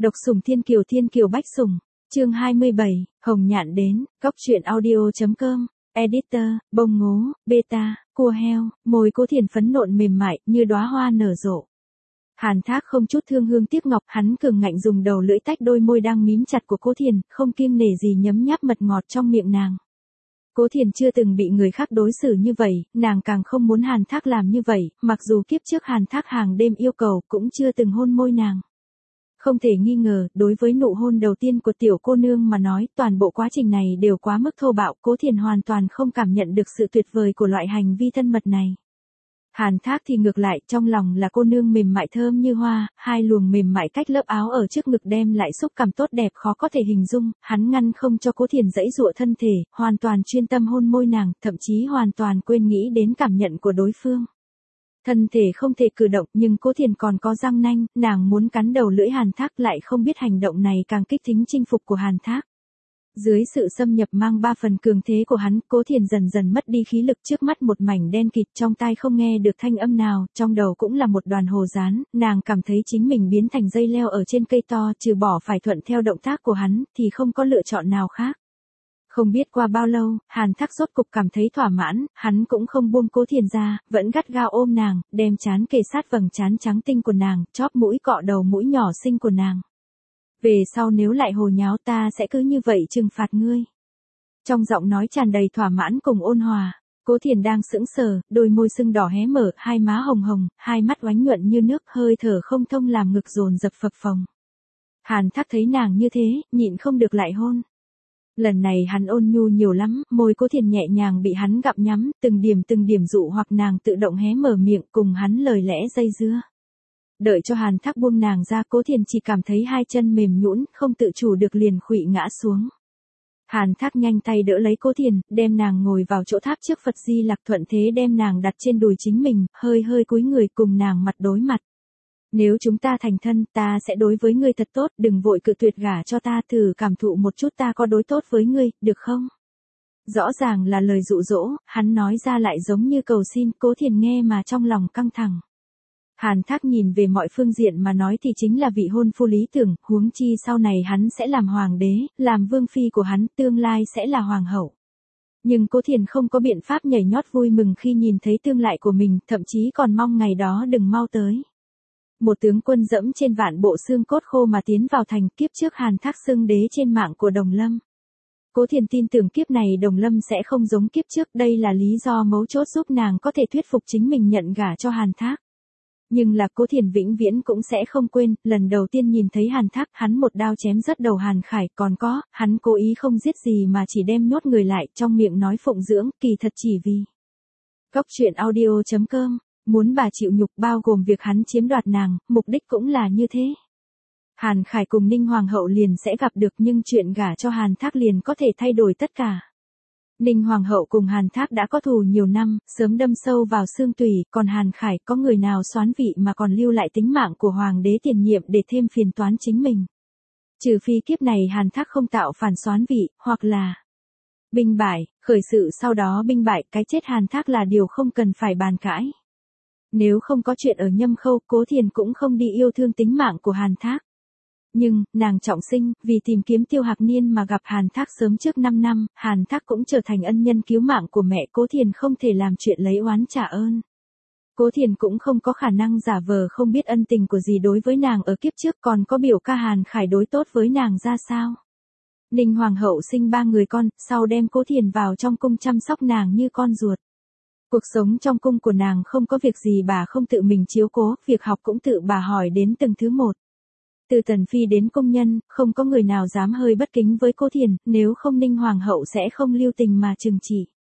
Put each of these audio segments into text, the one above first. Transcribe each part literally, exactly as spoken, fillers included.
Độc sủng thiên kiều thiên kiều bách sủng, chương hai mươi bảy, Hồng Nhạn đến, góc truyện audio.com, editor, bông ngố, beta, cua heo, môi Cố Thiền phấn nộn mềm mại như đóa hoa nở rộ. Hàn Thác không chút thương hương tiếc ngọc, hắn cường ngạnh dùng đầu lưỡi tách đôi môi đang mím chặt của Cố Thiền, không kiêng nể gì nhấm nháp mật ngọt trong miệng nàng. Cố Thiền chưa từng bị người khác đối xử như vậy, nàng càng không muốn Hàn Thác làm như vậy, mặc dù kiếp trước Hàn Thác hàng đêm yêu cầu cũng chưa từng hôn môi nàng. Không thể nghi ngờ, đối với nụ hôn đầu tiên của tiểu cô nương mà nói, toàn bộ quá trình này đều quá mức thô bạo, Cố Thiền hoàn toàn không cảm nhận được sự tuyệt vời của loại hành vi thân mật này. Hàn Thác thì ngược lại, trong lòng là cô nương mềm mại thơm như hoa, hai luồng mềm mại cách lớp áo ở trước ngực đem lại xúc cảm tốt đẹp khó có thể hình dung, hắn ngăn không cho Cố Thiền dãy dụa thân thể, hoàn toàn chuyên tâm hôn môi nàng, thậm chí hoàn toàn quên nghĩ đến cảm nhận của đối phương. Thân thể không thể cử động nhưng Cố Thiền còn có răng nanh, nàng muốn cắn đầu lưỡi Hàn Thác lại không biết hành động này càng kích tính chinh phục của Hàn Thác. Dưới sự xâm nhập mang ba phần cường thế của hắn, Cố Thiền dần dần mất đi khí lực, trước mắt một mảnh đen kịt, trong tai không nghe được thanh âm nào, trong đầu cũng là một đoàn hồ dán, nàng cảm thấy chính mình biến thành dây leo ở trên cây to, trừ bỏ phải thuận theo động tác của hắn, thì không có lựa chọn nào khác. Không biết qua bao lâu, Hàn Thác rốt cục cảm thấy thỏa mãn, hắn cũng không buông Cố Thiền ra, vẫn gắt gao ôm nàng, đem trán kề sát vầng trán trắng tinh của nàng, chóp mũi cọ đầu mũi nhỏ xinh của nàng. Về sau nếu lại hồ nháo ta sẽ cứ như vậy trừng phạt ngươi. Trong giọng nói tràn đầy thỏa mãn cùng ôn hòa, Cố Thiền đang sững sờ, đôi môi sưng đỏ hé mở, hai má hồng hồng, hai mắt oánh nhuận như nước, hơi thở không thông làm ngực dồn dập phập phồng. Hàn Thác thấy nàng như thế, nhịn không được lại hôn. Lần này hắn ôn nhu nhiều lắm, môi Cố Thiền nhẹ nhàng bị hắn gặm nhắm, từng điểm từng điểm dụ hoặc nàng tự động hé mở miệng cùng hắn lời lẽ dây dưa. Đợi cho Hàn Thác buông nàng ra, Cố Thiền chỉ cảm thấy hai chân mềm nhũn, không tự chủ được liền khuỵu ngã xuống. Hàn Thác nhanh tay đỡ lấy Cố Thiền, đem nàng ngồi vào chỗ tháp trước Phật Di Lặc, thuận thế đem nàng đặt trên đùi chính mình, hơi hơi cúi người cùng nàng mặt đối mặt. Nếu chúng ta thành thân, ta sẽ đối với ngươi thật tốt, đừng vội cự tuyệt gả cho ta, thử cảm thụ một chút ta có đối tốt với ngươi, được không? Rõ ràng là lời dụ dỗ, hắn nói ra lại giống như cầu xin, Cố Thiền nghe mà trong lòng căng thẳng. Hàn Thác nhìn về mọi phương diện mà nói thì chính là vị hôn phu lý tưởng, huống chi sau này hắn sẽ làm hoàng đế, làm vương phi của hắn, tương lai sẽ là hoàng hậu. Nhưng Cố Thiền không có biện pháp nhảy nhót vui mừng khi nhìn thấy tương lai của mình, thậm chí còn mong ngày đó đừng mau tới. Một tướng quân dẫm trên vạn bộ xương cốt khô mà tiến vào thành, kiếp trước Hàn Thác xưng đế trên mạng của Đồng Lâm. Cố Thiền tin tưởng kiếp này Đồng Lâm sẽ không giống kiếp trước, đây là lý do mấu chốt giúp nàng có thể thuyết phục chính mình nhận gả cho Hàn Thác. Nhưng là Cố Thiền vĩnh viễn cũng sẽ không quên, lần đầu tiên nhìn thấy Hàn Thác, hắn một đao chém rớt đầu Hàn Khải, còn có, hắn cố ý không giết gì mà chỉ đem nhốt người lại, trong miệng nói phụng dưỡng, kỳ thật chỉ vì. Góc truyện audio.com, muốn bà chịu nhục bao gồm việc hắn chiếm đoạt nàng, mục đích cũng là như thế. Hàn Khải cùng Ninh Hoàng hậu liền sẽ gặp được nhưng chuyện gả cho Hàn Thác liền có thể thay đổi tất cả. Ninh Hoàng hậu cùng Hàn Thác đã có thù nhiều năm, sớm đâm sâu vào xương tủy, còn Hàn Khải có người nào xoán vị mà còn lưu lại tính mạng của Hoàng đế tiền nhiệm để thêm phiền toán chính mình. Trừ phi kiếp này Hàn Thác không tạo phản xoán vị, hoặc là binh bại, khởi sự sau đó binh bại, cái chết Hàn Thác là điều không cần phải bàn cãi. Nếu không có chuyện ở Nhâm Khâu, Cố Thiền cũng không đi yêu thương tính mạng của Hàn Thác. Nhưng, nàng trọng sinh, vì tìm kiếm Tiêu Hạc Niên mà gặp Hàn Thác sớm trước năm năm, Hàn Thác cũng trở thành ân nhân cứu mạng của mẹ, Cố Thiền không thể làm chuyện lấy oán trả ơn. Cố Thiền cũng không có khả năng giả vờ không biết ân tình của gì đối với nàng ở kiếp trước, còn có biểu ca Hàn Khải đối tốt với nàng ra sao. Ninh Hoàng hậu sinh ba người con, sau đem Cố Thiền vào trong cung chăm sóc nàng như con ruột. Cuộc sống trong cung của nàng không có việc gì bà không tự mình chiếu cố, việc học cũng tự bà hỏi đến từng thứ một. Từ tần phi đến công nhân, không có người nào dám hơi bất kính với Cố Thiền, nếu không Ninh Hoàng hậu sẽ không lưu tình mà trừng trị.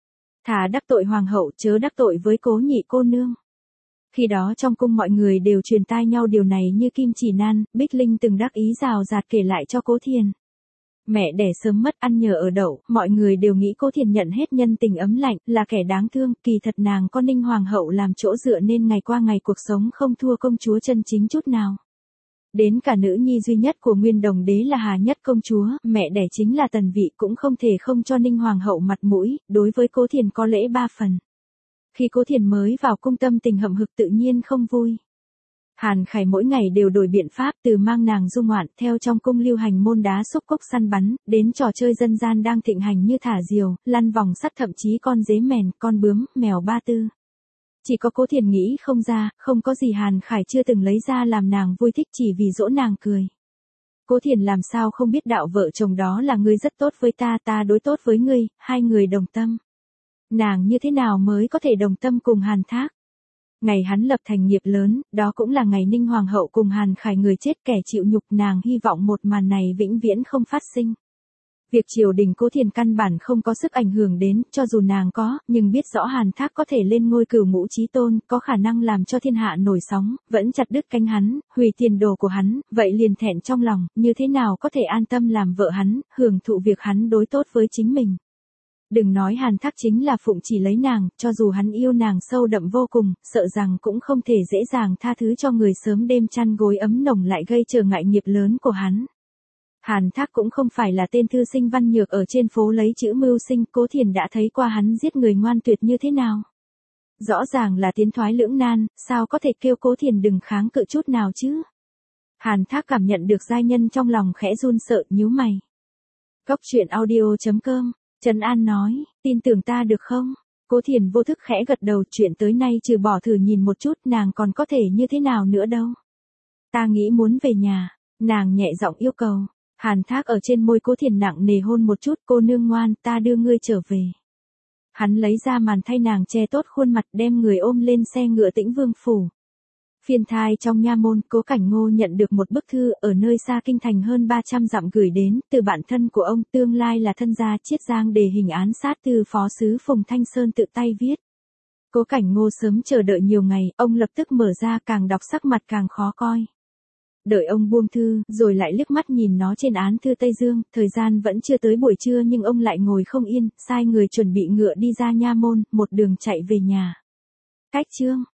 Thà đắc tội Hoàng hậu chớ đắc tội với Cố nhị cô nương. Khi đó trong cung mọi người đều truyền tai nhau điều này như kim chỉ nan, Bích Linh từng đắc ý rào rạt kể lại cho Cố Thiền. Mẹ đẻ sớm mất ăn nhờ ở đậu, mọi người đều nghĩ Cố Thiền nhận hết nhân tình ấm lạnh, là kẻ đáng thương, kỳ thật nàng có Ninh Hoàng hậu làm chỗ dựa nên ngày qua ngày cuộc sống không thua công chúa chân chính chút nào. Đến cả nữ nhi duy nhất của Nguyên Đồng đế là Hà Nhất công chúa, mẹ đẻ chính là Tần Vị cũng không thể không cho Ninh Hoàng hậu mặt mũi, đối với Cố Thiền có lễ ba phần. Khi Cố Thiền mới vào cung tâm tình hậm hực tự nhiên không vui. Hàn Khải mỗi ngày đều đổi biện pháp, từ mang nàng du ngoạn theo trong cung lưu hành môn đá xúc cốc săn bắn, đến trò chơi dân gian đang thịnh hành như thả diều, lăn vòng sắt, thậm chí con dế mèn, con bướm, mèo ba tư. Chỉ có Cố Thiền nghĩ không ra, không có gì Hàn Khải chưa từng lấy ra làm nàng vui thích chỉ vì dỗ nàng cười. Cố Thiền làm sao không biết đạo vợ chồng đó là ngươi rất tốt với ta, ta đối tốt với ngươi, hai người đồng tâm. Nàng như thế nào mới có thể đồng tâm cùng Hàn Thác? Ngày hắn lập thành nghiệp lớn, đó cũng là ngày Ninh Hoàng hậu cùng Hàn Khải người chết kẻ chịu nhục, nàng hy vọng một màn này vĩnh viễn không phát sinh. Việc triều đình Cố Thiền căn bản không có sức ảnh hưởng đến, cho dù nàng có, nhưng biết rõ Hàn Thác có thể lên ngôi cửu ngũ chí tôn, có khả năng làm cho thiên hạ nổi sóng, vẫn chặt đứt cánh hắn, hủy tiền đồ của hắn, vậy liền thẹn trong lòng, như thế nào có thể an tâm làm vợ hắn, hưởng thụ việc hắn đối tốt với chính mình. Đừng nói Hàn Thác chính là phụng chỉ lấy nàng, cho dù hắn yêu nàng sâu đậm vô cùng, sợ rằng cũng không thể dễ dàng tha thứ cho người sớm đêm chăn gối ấm nồng lại gây trở ngại nghiệp lớn của hắn. Hàn Thác cũng không phải là tên thư sinh văn nhược ở trên phố lấy chữ mưu sinh, Cố Thiền đã thấy qua hắn giết người ngoan tuyệt như thế nào. Rõ ràng là tiến thoái lưỡng nan, sao có thể kêu Cố Thiền đừng kháng cự chút nào chứ. Hàn Thác cảm nhận được giai nhân trong lòng khẽ run sợ, nhíu mày. Góc truyện audio chấm com, Trần An nói, tin tưởng ta được không? Cố Thiền vô thức khẽ gật đầu, chuyện tới nay trừ bỏ thử nhìn một chút nàng còn có thể như thế nào nữa đâu. Ta nghĩ muốn về nhà, nàng nhẹ giọng yêu cầu. Hàn Thác ở trên môi Cố Thiền nặng nề hôn một chút, cô nương ngoan, ta đưa ngươi trở về. Hắn lấy ra màn thay nàng che tốt khuôn mặt, đem người ôm lên xe ngựa Tĩnh Vương phủ. Phiên thai trong nha môn, Cố Cảnh Ngô nhận được một bức thư ở nơi xa kinh thành hơn ba trăm dặm gửi đến, từ bạn thân của ông, tương lai là thân gia Chiết Giang đề hình án sát từ phó sứ Phùng Thanh Sơn tự tay viết. Cố Cảnh Ngô sớm chờ đợi nhiều ngày, ông lập tức mở ra, càng đọc sắc mặt càng khó coi. Đợi ông buông thư, rồi lại liếc mắt nhìn nó trên án thư Tây Dương, thời gian vẫn chưa tới buổi trưa nhưng ông lại ngồi không yên, sai người chuẩn bị ngựa đi ra nha môn, một đường chạy về nhà. Cách chương